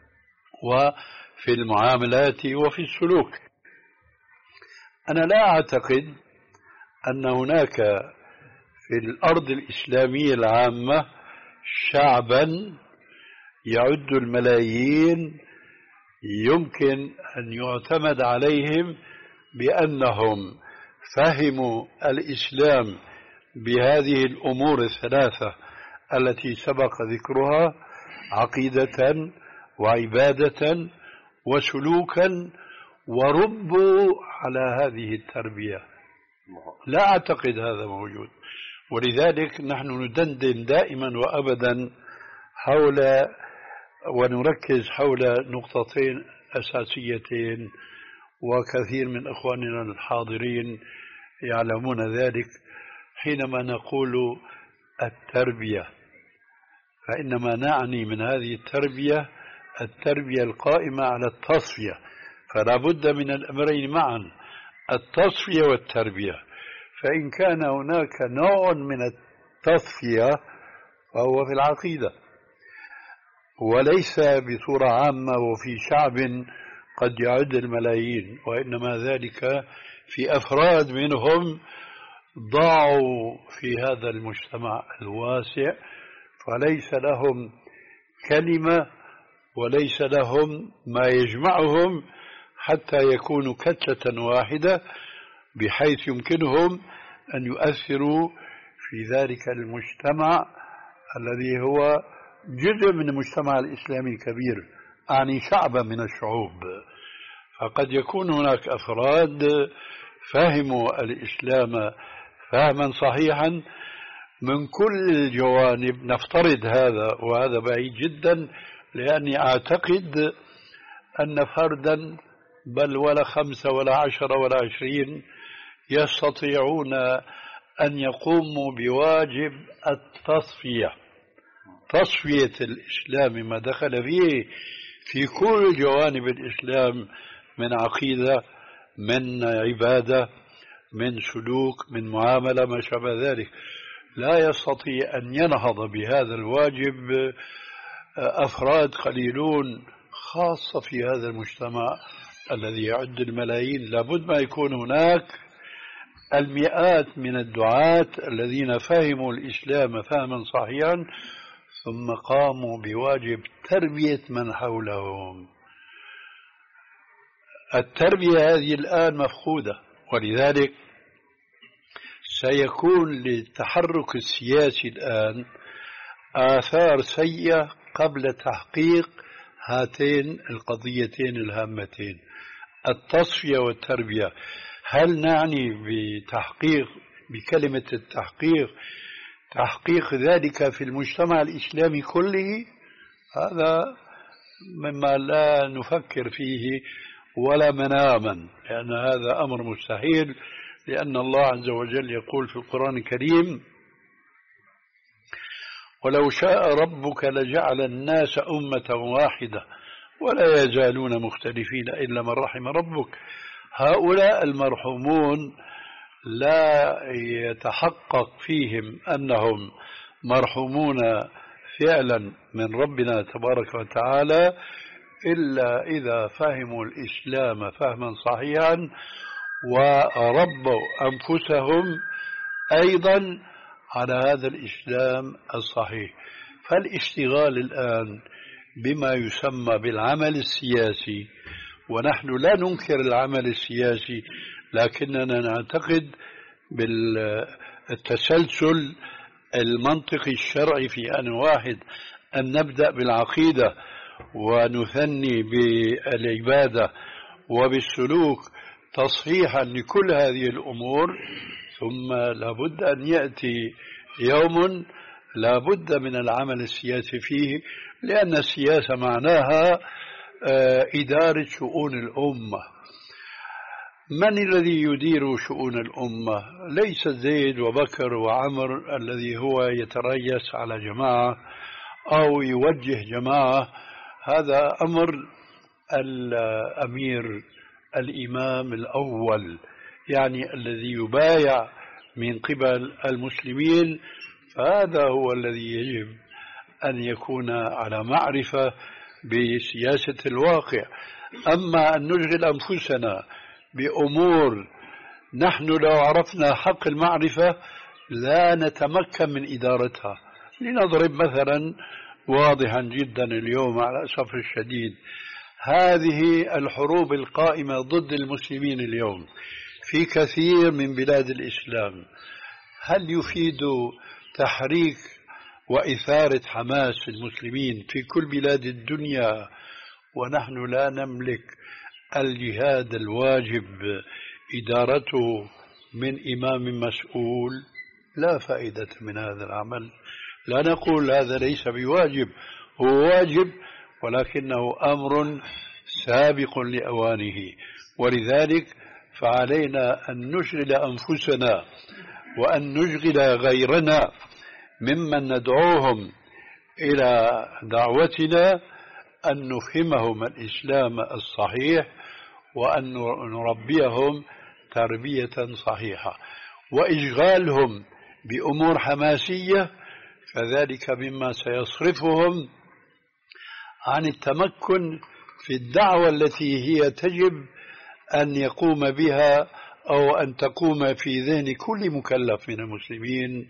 وفي المعاملات وفي السلوك. أنا لا أعتقد أن هناك في الأرض الإسلامية العامة شعبا يعد الملايين يمكن أن يعتمد عليهم بأنهم فهموا الإسلام بهذه الأمور الثلاثة التي سبق ذكرها: عقيدة وعبادة وسلوكا، وربوا على هذه التربية. لا أعتقد هذا موجود. ولذلك نحن ندندن دائما وأبدا حول ونركز حول نقطتين أساسيتين، وكثير من إخواننا الحاضرين يعلمون ذلك. حينما نقول التربية فإنما نعني من هذه التربية التربية القائمة على التصفية، فلا بد من الأمرين معا، التصفية والتربية. فإن كان هناك نوع من التصفية فهو في العقيدة، وليس بصورة عامة وفي شعب قد يعد الملايين، وإنما ذلك في أفراد منهم ضاعوا في هذا المجتمع الواسع، فليس لهم كلمة وليس لهم ما يجمعهم حتى يكونوا كتلة واحدة بحيث يمكنهم أن يؤثروا في ذلك المجتمع الذي هو جزء من المجتمع الإسلامي الكبير، أعني شعبا من الشعوب. فقد يكون هناك أفراد فهموا الإسلام فهما صحيحا من كل الجوانب، نفترض هذا، وهذا بعيد جدا، لأني أعتقد أن فردا بل ولا خمسة ولا عشرة ولا عشرين يستطيعون أن يقوموا بواجب التصفية، تصفية الإسلام ما دخل فيه في كل جوانب الإسلام، من عقيدة، من عبادة، من سلوك، من معاملة، ما شابه ذلك. لا يستطيع أن ينهض بهذا الواجب أفراد قليلون، خاصة في هذا المجتمع الذي يعد الملايين. لابد ما يكون هناك المئات من الدعاة الذين فهموا الإسلام فهما صحيحا ثم قاموا بواجب تربية من حولهم. التربية هذه الآن مفقودة، ولذلك سيكون للتحرك السياسي الآن آثار سيئة قبل تحقيق هاتين القضيتين الهامتين، التصفية والتربية. هل نعني بتحقيق، بكلمة التحقيق، تحقيق ذلك في المجتمع الإسلامي كله؟ هذا مما لا نفكر فيه ولا مناما، لأن هذا أمر مستحيل، لأن الله عز وجل يقول في القرآن الكريم: ولو شاء ربك لجعل الناس أمة واحدة ولا يزالون مختلفين إلا من رحم ربك. هؤلاء المرحومون لا يتحقق فيهم أنهم مرحومون فعلا من ربنا تبارك وتعالى إلا إذا فهموا الإسلام فهما صحيحا وربوا أنفسهم أيضا على هذا الإسلام الصحيح. فالاشتغال الآن بما يسمى بالعمل السياسي، ونحن لا ننكر العمل السياسي، لكننا نعتقد بالتسلسل المنطقي الشرعي في آن واحد، أن نبدأ بالعقيدة ونثني بالعبادة وبالسلوك تصحيحا لكل هذه الأمور، ثم لابد أن يأتي يوم لابد من العمل السياسي فيه، لأن السياسة معناها إدارة شؤون الأمة. من الذي يدير شؤون الأمة؟ ليس زيد وبكر وعمر الذي هو يتريس على جماعة أو يوجه جماعة، هذا أمر الأمير الإمام الأول، يعني الذي يبايع من قبل المسلمين، فهذا هو الذي يجب أن يكون على معرفة بسياسة الواقع. أما أن نشغل أنفسنا بأمور نحن لو عرفنا حق المعرفة لا نتمكن من إدارتها. لنضرب مثلا واضحا جدا اليوم على الأسف الشديد، هذه الحروب القائمة ضد المسلمين اليوم في كثير من بلاد الإسلام، هل يفيد تحريك وإثارة حماس المسلمين في كل بلاد الدنيا ونحن لا نملك الجهاد الواجب إدارته من إمام مسؤول؟ لا فائدة من هذا العمل. لا نقول هذا ليس بواجب، هو واجب، ولكنه أمر سابق لأوانه. ولذلك فعلينا أن نشغل أنفسنا وأن نشغل غيرنا ممن ندعوهم إلى دعوتنا أن نفهمهم الإسلام الصحيح وأن نربيهم تربية صحيحة. وإشغالهم بأمور حماسية فذلك مما سيصرفهم عن التمكن في الدعوة التي هي تجب أن يقوم بها أو أن تقوم في ذهن كل مكلف من المسلمين،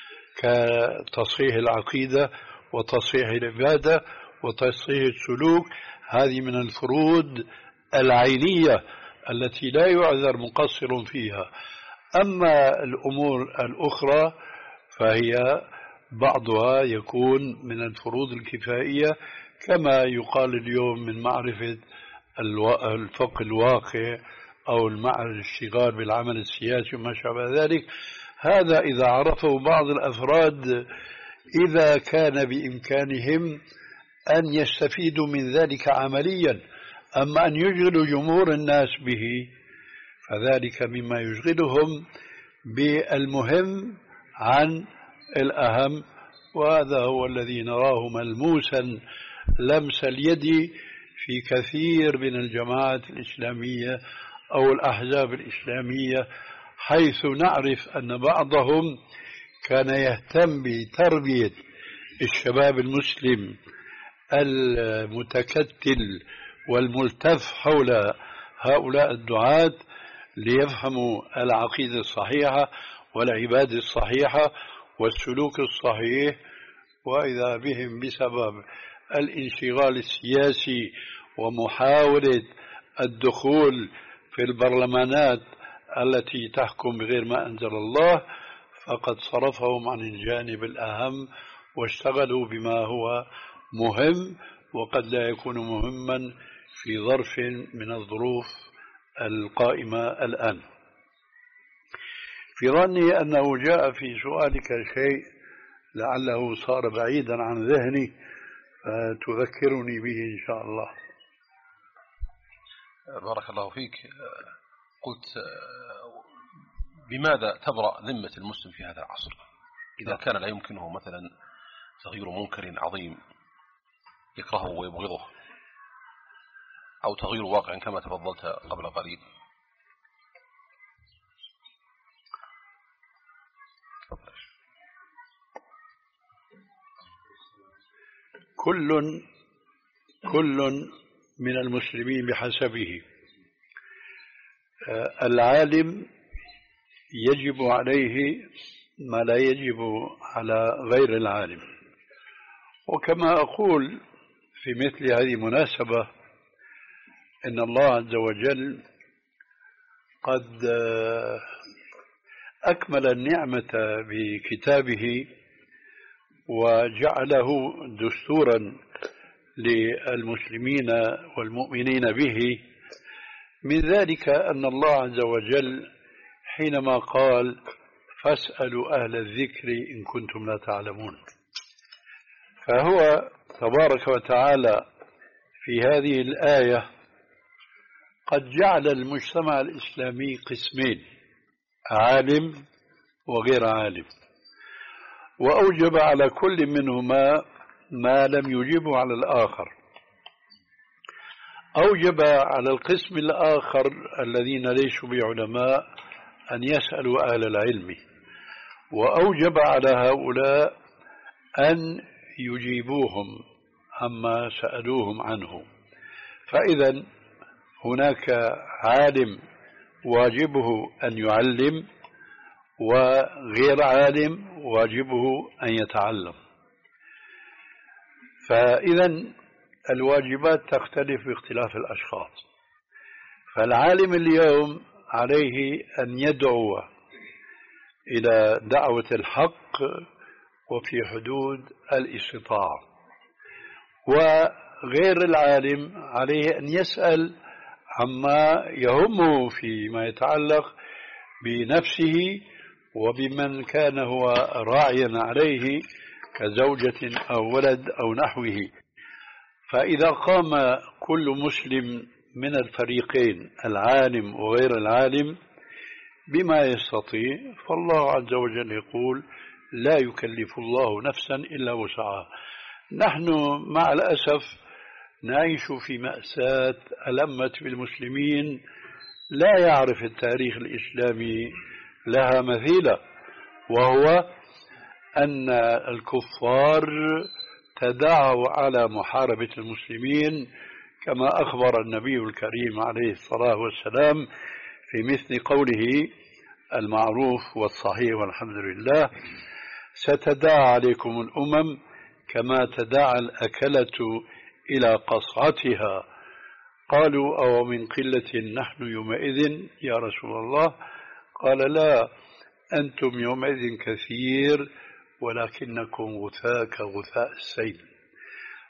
كتصحيح العقيدة وتصحيح العبادة وتصحيح السلوك. هذه من الفروض العينية التي لا يعذر مقصر فيها. أما الأمور الأخرى فهي بعضها يكون من الفروض الكفائية، كما يقال اليوم من معرفة الفقه الواقع أو مع الاشتغال بالعمل السياسي وما شابه ذلك. هذا إذا عرفه بعض الأفراد، إذا كان بإمكانهم أن يستفيدوا من ذلك عمليا. أما أن يشغلوا جمهور الناس به فذلك مما يشغلهم بالمهم عن الأهم، وهذا هو الذي نراه ملموسا لمس اليد في كثير من الجماعات الإسلامية أو الأحزاب الإسلامية، حيث نعرف أن بعضهم كان يهتم بتربية الشباب المسلم المتكتل والملتف حول هؤلاء الدعاة ليفهموا العقيدة الصحيحة والعبادة الصحيحة والسلوك الصحيح، وإذا بهم بسبب الانشغال السياسي ومحاولة الدخول في البرلمانات التي تحكم بغير ما أنزل الله فقد صرفهم عن الجانب الأهم واشتغلوا بما هو مهم وقد لا يكون مهما في ظرف من الظروف القائمة الآن. في ظني أنه جاء في سؤالك شيء لعله صار بعيدا عن ذهني فتذكرني به إن شاء الله. بارك الله فيك. قلت بماذا تبرأ ذمة المسلم في هذا العصر إذا كان لا يمكنه مثلا تغيير منكر عظيم يكرهه ويبغضه أو تغيير واقع كما تفضلت قبل قليل؟ كل كل من المسلمين بحسبه. العالم يجب عليه ما لا يجب على غير العالم، وكما أقول في مثل هذه المناسبة إن الله عز وجل قد أكمل النعمة بكتابه وجعله دستورا للمسلمين والمؤمنين به. من ذلك أن الله عز وجل حينما قال فاسألوا أهل الذكر إن كنتم لا تعلمون، فهو تبارك وتعالى في هذه الآية قد جعل المجتمع الإسلامي قسمين، عالم وغير عالم، وأوجب على كل منهما ما لم يجبه على الآخر. أوجب على القسم الآخر الذين ليسوا بعلماء أن يسألوا أهل العلم، وأوجب على هؤلاء أن يجيبوهم عما سألوهم عنه. فإذا هناك عالم واجبه أن يعلم، وغير عالم واجبه أن يتعلم. فإذا الواجبات تختلف باختلاف الأشخاص. فالعالم اليوم عليه أن يدعو إلى دعوة الحق وفي حدود الاستطاعة، وغير العالم عليه أن يسأل عما يهمه فيما يتعلق بنفسه وبمن كان هو راعيا عليه كزوجة أو ولد أو نحوه. فإذا قام كل مسلم من الفريقين العالم وغير العالم بما يستطيع، فالله عز وجل يقول لا يكلف الله نفسا إلا وسعها. نحن مع الأسف نعيش في مأساة ألمت بالمسلمين لا يعرف التاريخ الإسلامي لها مثيلة، وهو أن الكفار تداعوا على محاربة المسلمين كما أخبر النبي الكريم عليه الصلاة والسلام في مثل قوله المعروف والصحيح والحمد لله: ستداعى عليكم الأمم كما تداعى الأكلة إلى قصعتها. قالوا أو من قلة نحن يومئذ يا رسول الله؟ قال لا، أنتم يومئذ كثير ولكنكم غثاء كغثاء السيل.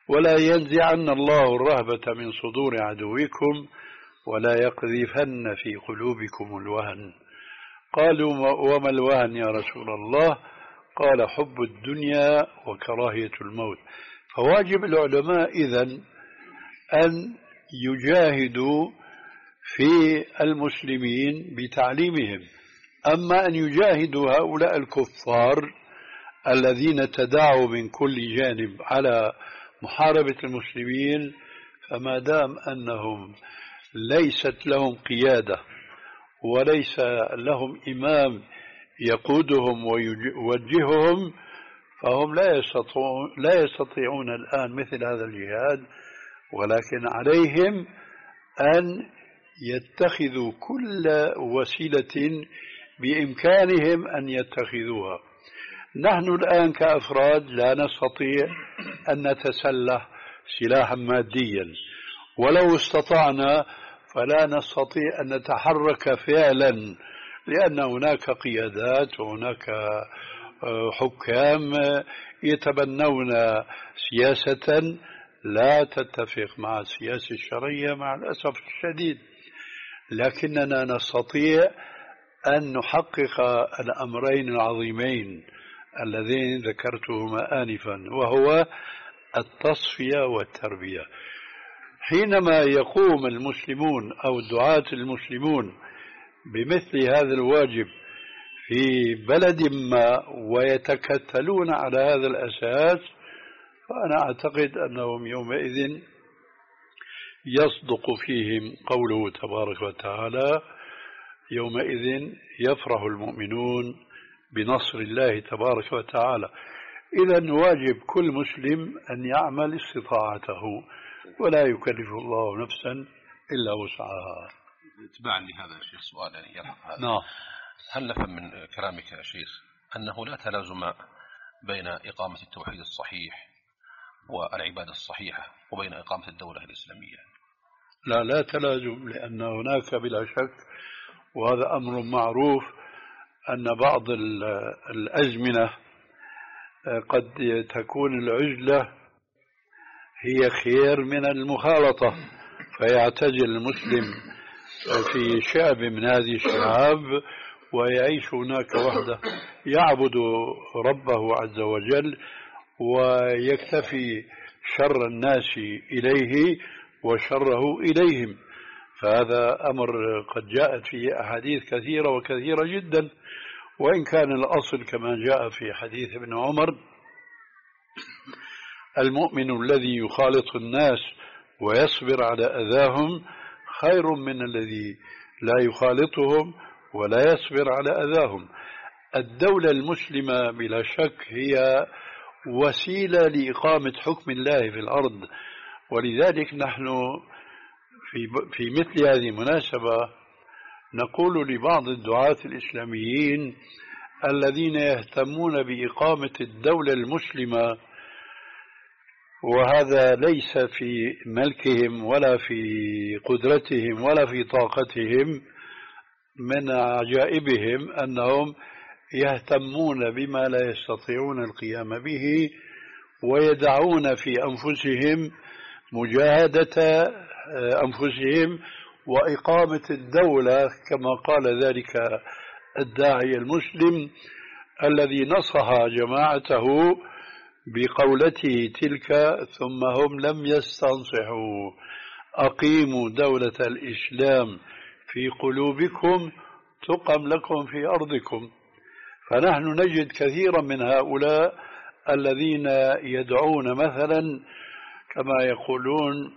ولا ينزعن الله الرهبة من صدور عدوكم ولا يقذفن في قلوبكم الوهن. قالوا وما الوهن يا رسول الله؟ قال حب الدنيا وكراهية الموت. فواجب العلماء إذن أن يجاهدوا في المسلمين بتعليمهم. أما أن يجاهدوا هؤلاء الكفار الذين تداعوا من كل جانب على محاربة المسلمين، فما دام أنهم ليست لهم قيادة وليس لهم إمام يقودهم ويوجههم، فهم لا يستطيعون, لا يستطيعون الآن مثل هذا الجهاد، ولكن عليهم أن يتخذوا كل وسيلة بإمكانهم أن يتخذوها. نحن الآن كأفراد لا نستطيع أن نتسلح سلاحا ماديا، ولو استطعنا فلا نستطيع أن نتحرك فعلا، لأن هناك قيادات وهناك حكام يتبنون سياسة لا تتفق مع السياسة الشرعية مع الأسف الشديد. لكننا نستطيع أن نحقق الأمرين العظيمين اللذين ذكرتهما آنفا، وهو التصفية والتربية. حينما يقوم المسلمون أو الدعاة المسلمون بمثل هذا الواجب في بلد ما ويتكتلون على هذا الأساس، فأنا أعتقد أنهم يومئذ يصدق فيهم قوله تبارك وتعالى: يومئذ يفرح المؤمنون بنصر الله تبارك وتعالى. إذن واجب كل مسلم أن يعمل استطاعته، ولا يكلف الله نفسا إلا وسعها. اتباعا لهذا الشيخ سؤال يعني يلحق هذا. نعم. هل نفهم من كلامك يا شيخ أنه لا تلازم بين إقامة التوحيد الصحيح والعبادة الصحيحة وبين إقامة الدولة الإسلامية؟ لا لا تلازم، لأن هناك بلا شك، وهذا أمر معروف، أن بعض الأزمنة قد تكون العزلة هي خير من المخالطة، فيعتزل المسلم في شعب من هذه الشعاب ويعيش هناك وحده يعبد ربه عز وجل ويكتفي شر الناس إليه وشره إليهم. فهذا أمر قد جاءت فيه أحاديث كثيرة وكثيرة جدا، وإن كان الأصل كما جاء في حديث ابن عمر: المؤمن الذي يخالط الناس ويصبر على أذاهم خير من الذي لا يخالطهم ولا يصبر على أذاهم. الدولة المسلمة بلا شك هي وسيلة لإقامة حكم الله في الأرض، ولذلك نحن في في مثل هذه المناسبة نقول لبعض الدعاة الإسلاميين الذين يهتمون بإقامة الدولة المسلمة، وهذا ليس في ملكهم ولا في قدرتهم ولا في طاقتهم، من عجائبهم أنهم يهتمون بما لا يستطيعون القيام به ويدعون في أنفسهم مجاهدة أنفسهم وإقامة الدولة، كما قال ذلك الداعي المسلم الذي نصح جماعته بقولته تلك ثم هم لم يستنصحوا: أقيموا دولة الإسلام في قلوبكم تقم لكم في أرضكم. فنحن نجد كثيرا من هؤلاء الذين يدعون مثلا كما يقولون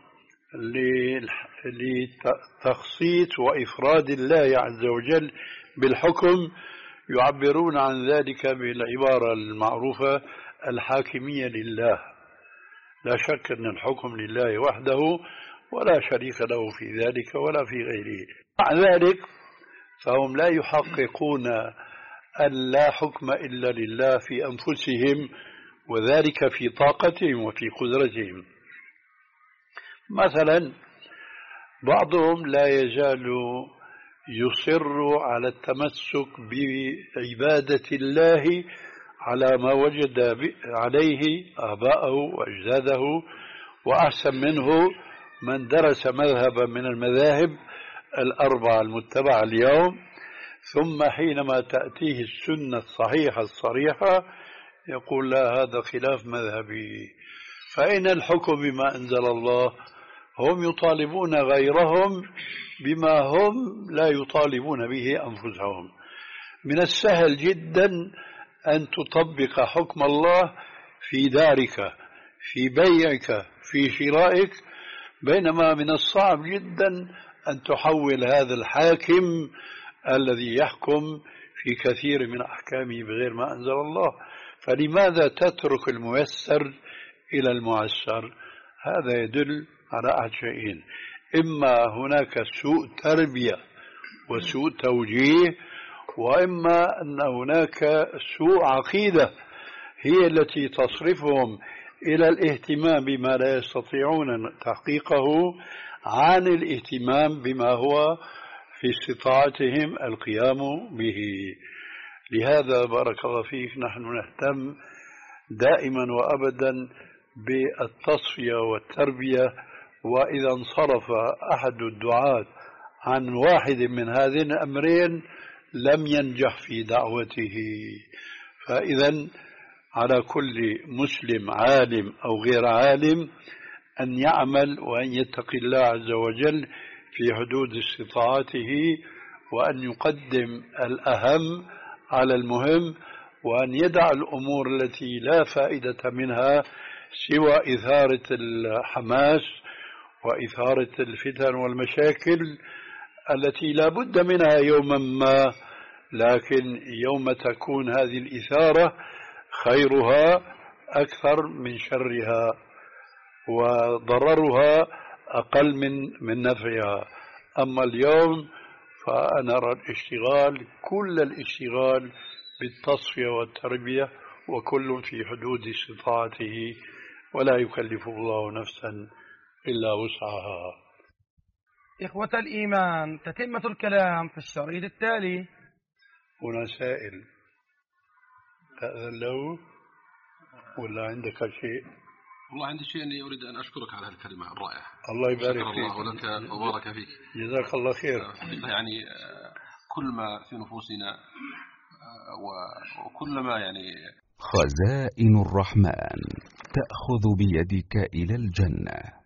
لتخصيص وإفراد الله عز وجل بالحكم، يعبرون عن ذلك بالعبارة المعروفة: الحاكمية لله. لا شك أن الحكم لله وحده ولا شريك له في ذلك ولا في غيره. مع ذلك فهم لا يحققون أن لا حكم إلا لله في أنفسهم، وذلك في طاقتهم وفي قدرتهم. مثلا بعضهم لا يزال يصر على التمسك بعبادة الله على ما وجد عليه آباءه وأجداده وأحسن منه من درس مذهبا من المذاهب الأربعة المتبعة اليوم، ثم حينما تأتيه السنة الصحيحة الصريحة يقول لا هذا خلاف مذهبي. فإن الحكم بما أنزل الله؟ هم يطالبون غيرهم بما هم لا يطالبون به أنفسهم. من السهل جدا أن تطبق حكم الله في دارك، في بيعك، في شرائك، بينما من الصعب جدا أن تحول هذا الحاكم الذي يحكم في كثير من أحكامه بغير ما أنزل الله. فلماذا تترك الميسر إلى المعسر؟ هذا يدل على أحد شيئين: إما هناك سوء تربية وسوء توجيه، وإما أن هناك سوء عقيدة هي التي تصرفهم إلى الاهتمام بما لا يستطيعون تحقيقه عن الاهتمام بما هو في استطاعتهم القيام به. لهذا بارك الله فيك نحن نهتم دائما وأبدا بالتصفية والتربية، وإذا انصرف أحد الدعاة عن واحد من هذين الأمرين لم ينجح في دعوته. فإذا على كل مسلم عالم أو غير عالم أن يعمل وأن يتقي الله عز وجل في حدود استطاعته، وأن يقدم الأهم على المهم، وأن يدع الأمور التي لا فائدة منها سوى إثارة الحماس وإثارة الفتن والمشاكل التي لا بد منها يوما ما، لكن يوم تكون هذه الإثارة خيرها أكثر من شرها وضررها أقل من من نفعها. أما اليوم فأنا أرى الاشتغال كل الاشتغال بالتصفية والتربية، وكل في حدود استطاعته، ولا يكلف الله نفسا إلا وسعها. إخوة الإيمان، تتمة الكلام في الشريط التالي. هنا سائل تأذن له ولا عندك شيء؟ والله عندي شيء أني أريد أن أشكرك على الكلمة الرائعة. الله يبارك فيك. الله ولك وبارك فيك. جزاك الله خير. يعني كل ما في نفوسنا وكل ما يعني خزائن الرحمن تأخذ بيدك إلى الجنة.